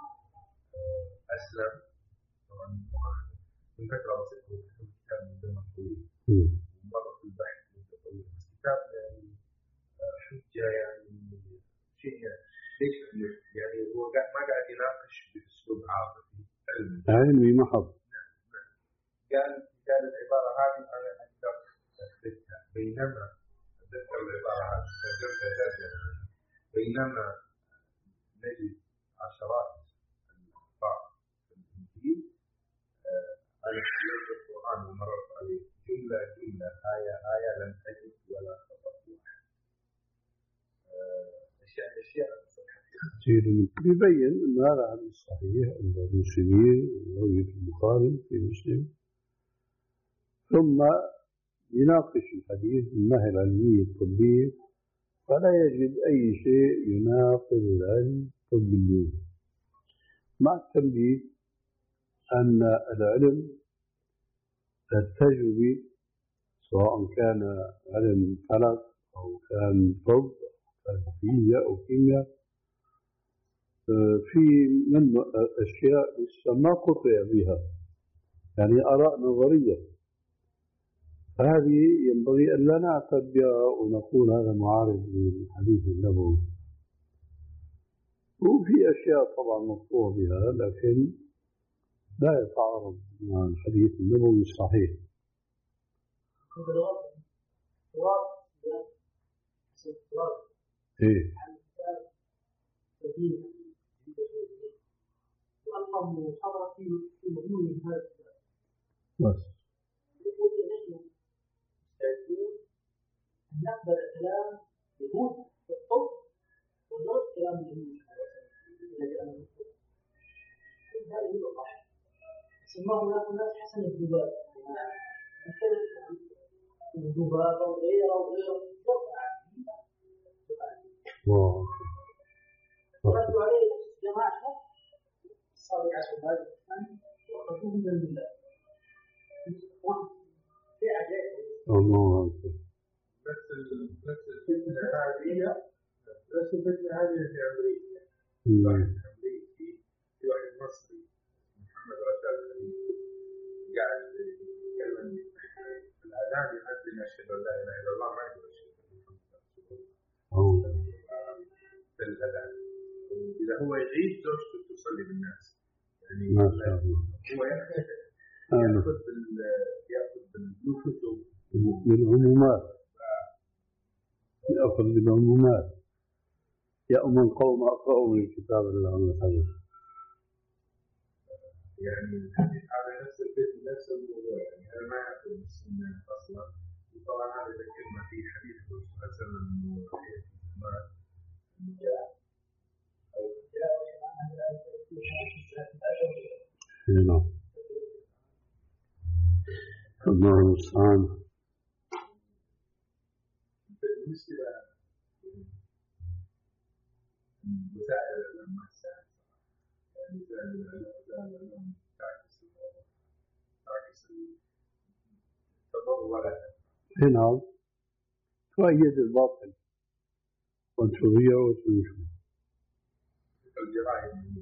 أسلم طبعا من فترة بسيطة وكتب كتاب من زمن طويل ومرة في البحث من طويل بس كتاب يعني حجة يعني شيء ليش يعني هو ما قاعد يناقش بأسلوب عاطفي علمي محض. قال قال العبارة هذه أنا أقدر أثبتها بينما أتذكر العبارة هذه بينما نجد عشرات الأخطاء في الإنجيل أنا قرأت القرآن ومررت عليه جملة جملة آية آية لم أجد ولا خطأ واحد. أشياء أشياء يبين أن هذا حديث صحيح عند المسلمين ورواية البخاري في مسلم ثم يناقش الحديث من الناحية العلمية الطبية فلا يجد أي شيء يناقض العلم الطبي مع التنبيه أن العلم التجربي سواء كان علم فلك أو كان طب أو فيزياء أو كيمياء في منه أشياء لسه ما قطع بها يعني آراء نظرية هذه ينبغي أن لا نعتد بها ونقول هذا معارض للحديث النبوي وفي أشياء طبعا مقطوع بها لكن لا يتعارض مع الحديث النبوي الصحيح. والله أقام محاضرة في مضمون هذا الكتاب. بس. يقول نحن مستعدون أن نقبل كلام يهود في الطب ونرد كلام اليهود الذي أنا أقول. هذا هو الصح. سماه هناك الناس حسن الذباب. الذباب وغيره وغيره. واو. ردوا عليه جماعة صار عشان هذا الإنسان وأخذوه من الملة. في عجائب. الله أكبر. نفس نفس الفتنة هذه نفس الفتنة هذه في أمريكا. واحد أمريكي في واحد مصري محمد رشاد قاعد يتكلم في الأذان يؤذن أشهد أن لا إله إلا الله ما يقول أشهد أن محمد رسول الله في الأذان. إذا هو يعيد زوجته تصلي بالناس. يعني ما شاء الله. هو يأخذ بال يأخذ بالكتب بالعمومات. يأخذ بالعمومات. يأمن قوم أقرأوا من كتاب الله مثلا. يعني على نفس البيت نفس الموضوع. يعني أنا ما أعرف السنة أصلا. طبعا هذا ذكرنا في حديث الرسول صلى الله عليه وسلم إنه ما جاء أو جاء نعم. الله المستعان. بالنسبة وسائل الإعلام السائل يعني وسائل الإعلام تعكس تعكس التضرر. نعم. تؤيد الباطل وتغير وتنشر. الجرائم هي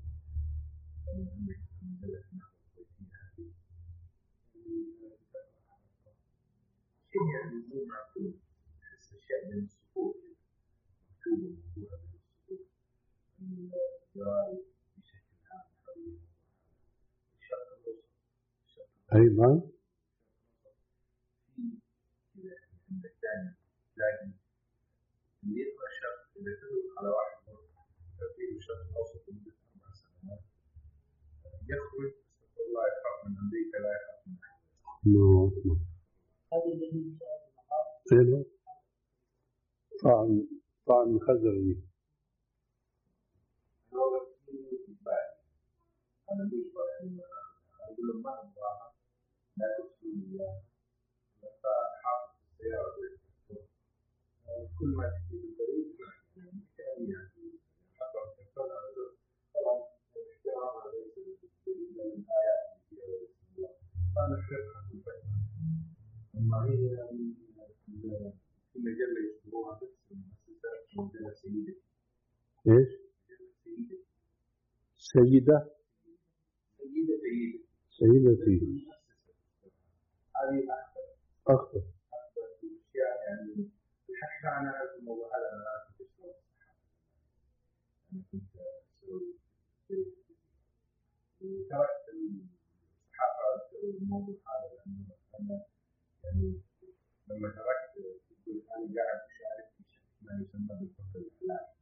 شيء يعني مو معقول. تحس أشياء من السقوط مكتوبة مكتوبة من السقوط. الجرائم بشكل عام حول الشرق الأوسط. أيضا إذا عندك دائما تلاقي اللي يقرأ شرق إذا تدخل على واحد في الشرق الأوسط لمدة أربع سنوات يخرج استغفر الله يخاف من أمريكا لا يخاف من أحد. هذه الذي أيضا طعن طعن خزري. هذا في بعد أنا ليش يعني أقول لهم ما أبغاها لا تسلم إياها فحاط السيارة كل ما تجي بالطريق يعني يعني حضر كفر هذا طبعا الاحترام على ليس بالدليل من الآيات في الله فأنا أحبها في الفترة أما هي في مجلة يشبهوها بس المؤسسات مجلة سيدة. إيش؟ سيدة سيدة سيدة سيدة سيدة هذه أكثر أخطر أكثر أشياء يعني حتى أنا هذا الموضوع هذا أنا لا أعرف إيش هو. أنا كنت أسوي وتركت الصحافة أسوي الموضوع هذا لأنه أنا يعني لما تركت يقول أنا قاعد أشارك في شيء ما يسمى بالفقر الإعلامي.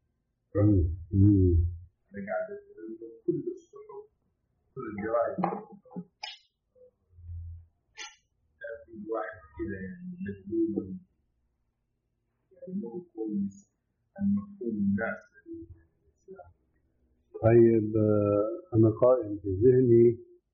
أنا قاعد كل الصحف كل الجرائد في واحد كذا يعني مجنون يعني مو كويس عن مفهوم الناس. طيب أنا قائم في ذهني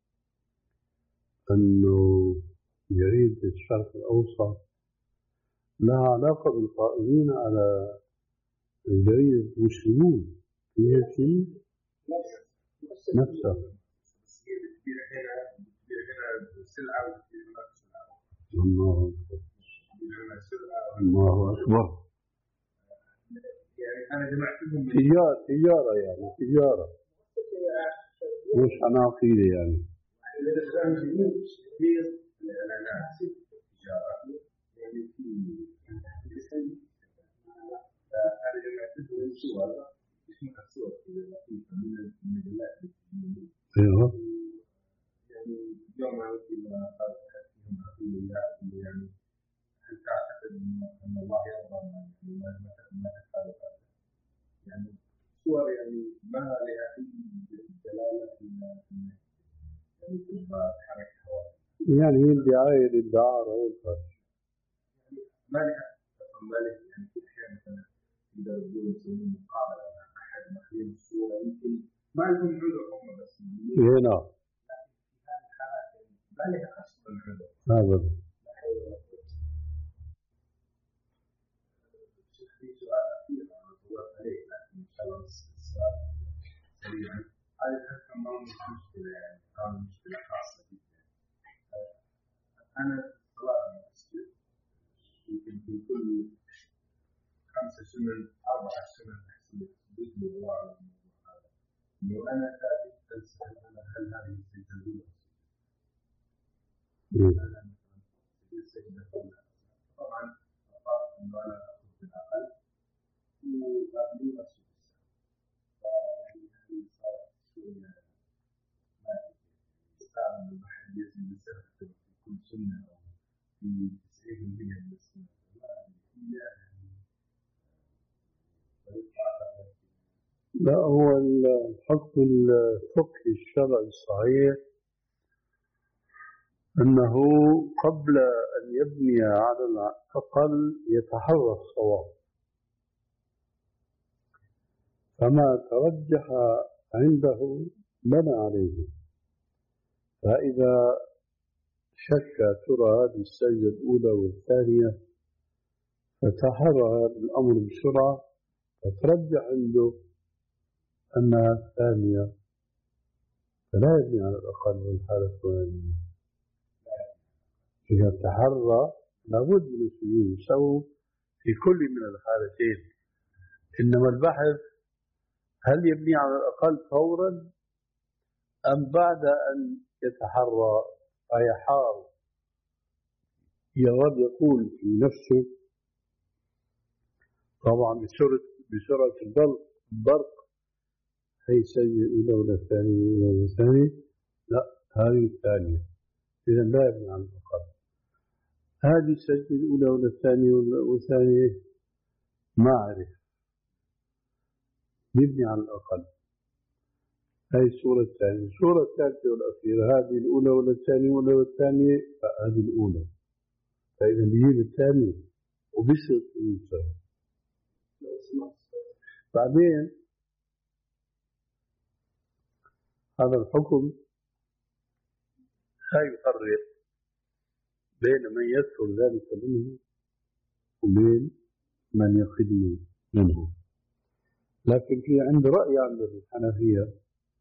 أنه جريدة الشرق الأوسط لها علاقة بالقائمين على جريدة المسلمون هي في نفسها. سلعة الله أكبر الله أكبر. يعني أنا جمعتهم تجارة تجارة يعني تجارة مش عناقيد يعني. الإعلانات التجارة يعني في أنا جمعتهم صور اسمها صور لطيفة من المجلات. أيوه. يعني يوم إذا قالت فيهم أقول يعني هل تعتقد أن الله يرضى ما ما تفعل هذا؟ يعني صور يعني ما لها أي دلالة إلى يعني هي الدعاية للدعارة والفرش. مالك مالك يعني في أحيان مثلا إذا بدهم يسوون مقابلة مع أحد مخلين الصورة يمكن ما لهم عذر هم بس. هنا. في هذه الحالات ما لها أصلا عذر. هذا. في سؤال أخير أنا طولت عليه لكن إن شاء الله السؤال سريعا. هذه الحالة ما مش مشكلة يعني هذه مشكلة خاصة جدا. أنا صلاة المسجد يمكن في كل خمسة سنين أربع سنين أحسن بإذن الله على الموضوع هذا. إنه أنا ثابت أسأل أنا هل هذه السجدة الأولى؟ أنا مثلا السجدة الأولى طبعا أخاف إنه أنا أخذ بالأقل وأبدو أسجد فيعني هذه صارت شوية ما يستعمل من الواحد يزيد السنة في كل سنة أو في تسعين بالمئة من السنة. لا هو الحكم الفقهي الشرعي الصحيح أنه قبل أن يبني على الأقل يتحرى الصواب، فما ترجح عنده بنى عليه. فإذا شك ترى هذه السجدة الأولى والثانية فتحرى الأمر بسرعة فترجح عنده أنها الثانية فلا يبني على الأقل والحالة الثانية. إذا تحرى لابد من السجود يسوي في كل من الحالتين. إنما البحث هل يبني على الأقل فورا أم بعد أن يتحرى فيحار يظل يقول في نفسه طبعا بسرعة بسرعة البرق البرق هي سجدة الأولى ولا الثانية ولا الثانية لا هذه الثانية. إذا لا يبني على الأقل. هذه السجدة الأولى ولا الثانية ولا الثانية ما أعرف يبني على الأقل. هذه السورة الثانية. السورة الثالثة والأخيرة هذه الأولى ولا الثانية ولا الثانية هذه الأولى. فإذا بيجيب الثانية وبيشرط الثانية. بعدين هذا الحكم لا يفرق بين من يذكر ذلك منه وبين من يخدم منه. لكن في عند رأي عند الحنفية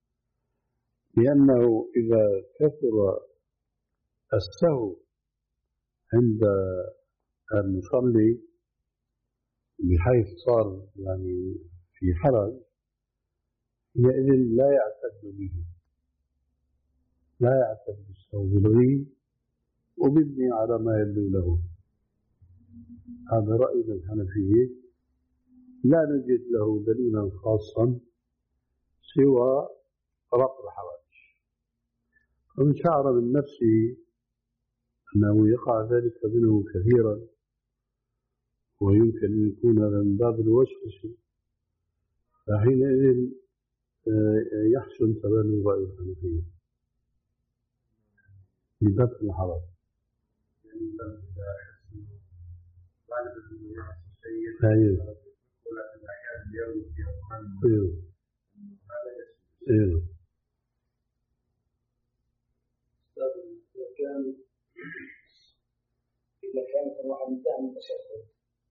لأنه إذا كثر السهو عند المصلي بحيث صار يعني في حرج حينئذ لا يعتد به لا يعتد بالسهو بالغي وبيبني على ما يبدو له. هذا رأي الحنفية لا نجد له دليلا خاصا سوى رفع الحرج. ومن شعر من نفسه أنه يقع ذلك منه كثيرا ويمكن أن يكون من باب الوسوسة فحينئذ يحسن تبني رأي الحنفية بدفع الحرج. أيوه ولكن أحيانا يروي في أوقات أيوه أيوه إذا كان إذا كان الواحد انتهى من التشهد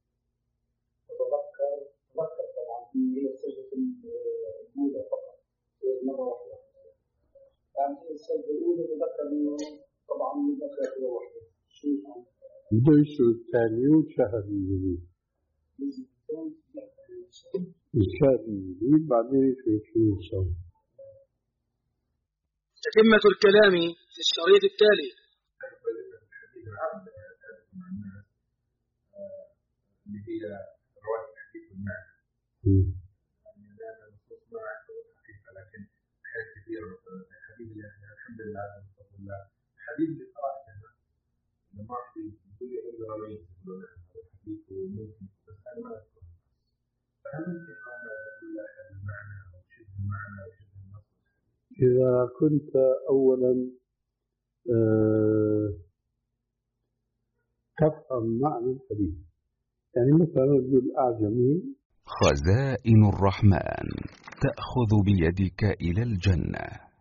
وتذكر تذكر طبعا هي السجدة الأولى فقط مرة واحدة. يعني السجدة الأولى تذكر إنه طبعا مذكر في واحدة شو بده يشوف الثاني وشهد الجديد يشهد الجديد بعدين يشوف شو يسوي. تتمة الكلام في الشريط التالي. اللي هي رواية الحديث المعنى. يعني لا نصوص ما أعتبر الحقيقة لكن أحيان كثير الحديث اللي الحمد لله بفضل الله الحديث اللي قرأته لما في يقول لي إلا رميت يقولون هذا الحديث وممكن بس أنا ما أذكر. فهل ممكن أن أقول أحد المعنى أو شبه المعنى أو شبه النص؟ إذا كنت أولا أه تفهم معنى الحديث. يعني مثلا رجل أعجمي. خزائن الرحمن تأخذ بيدك إلى الجنة.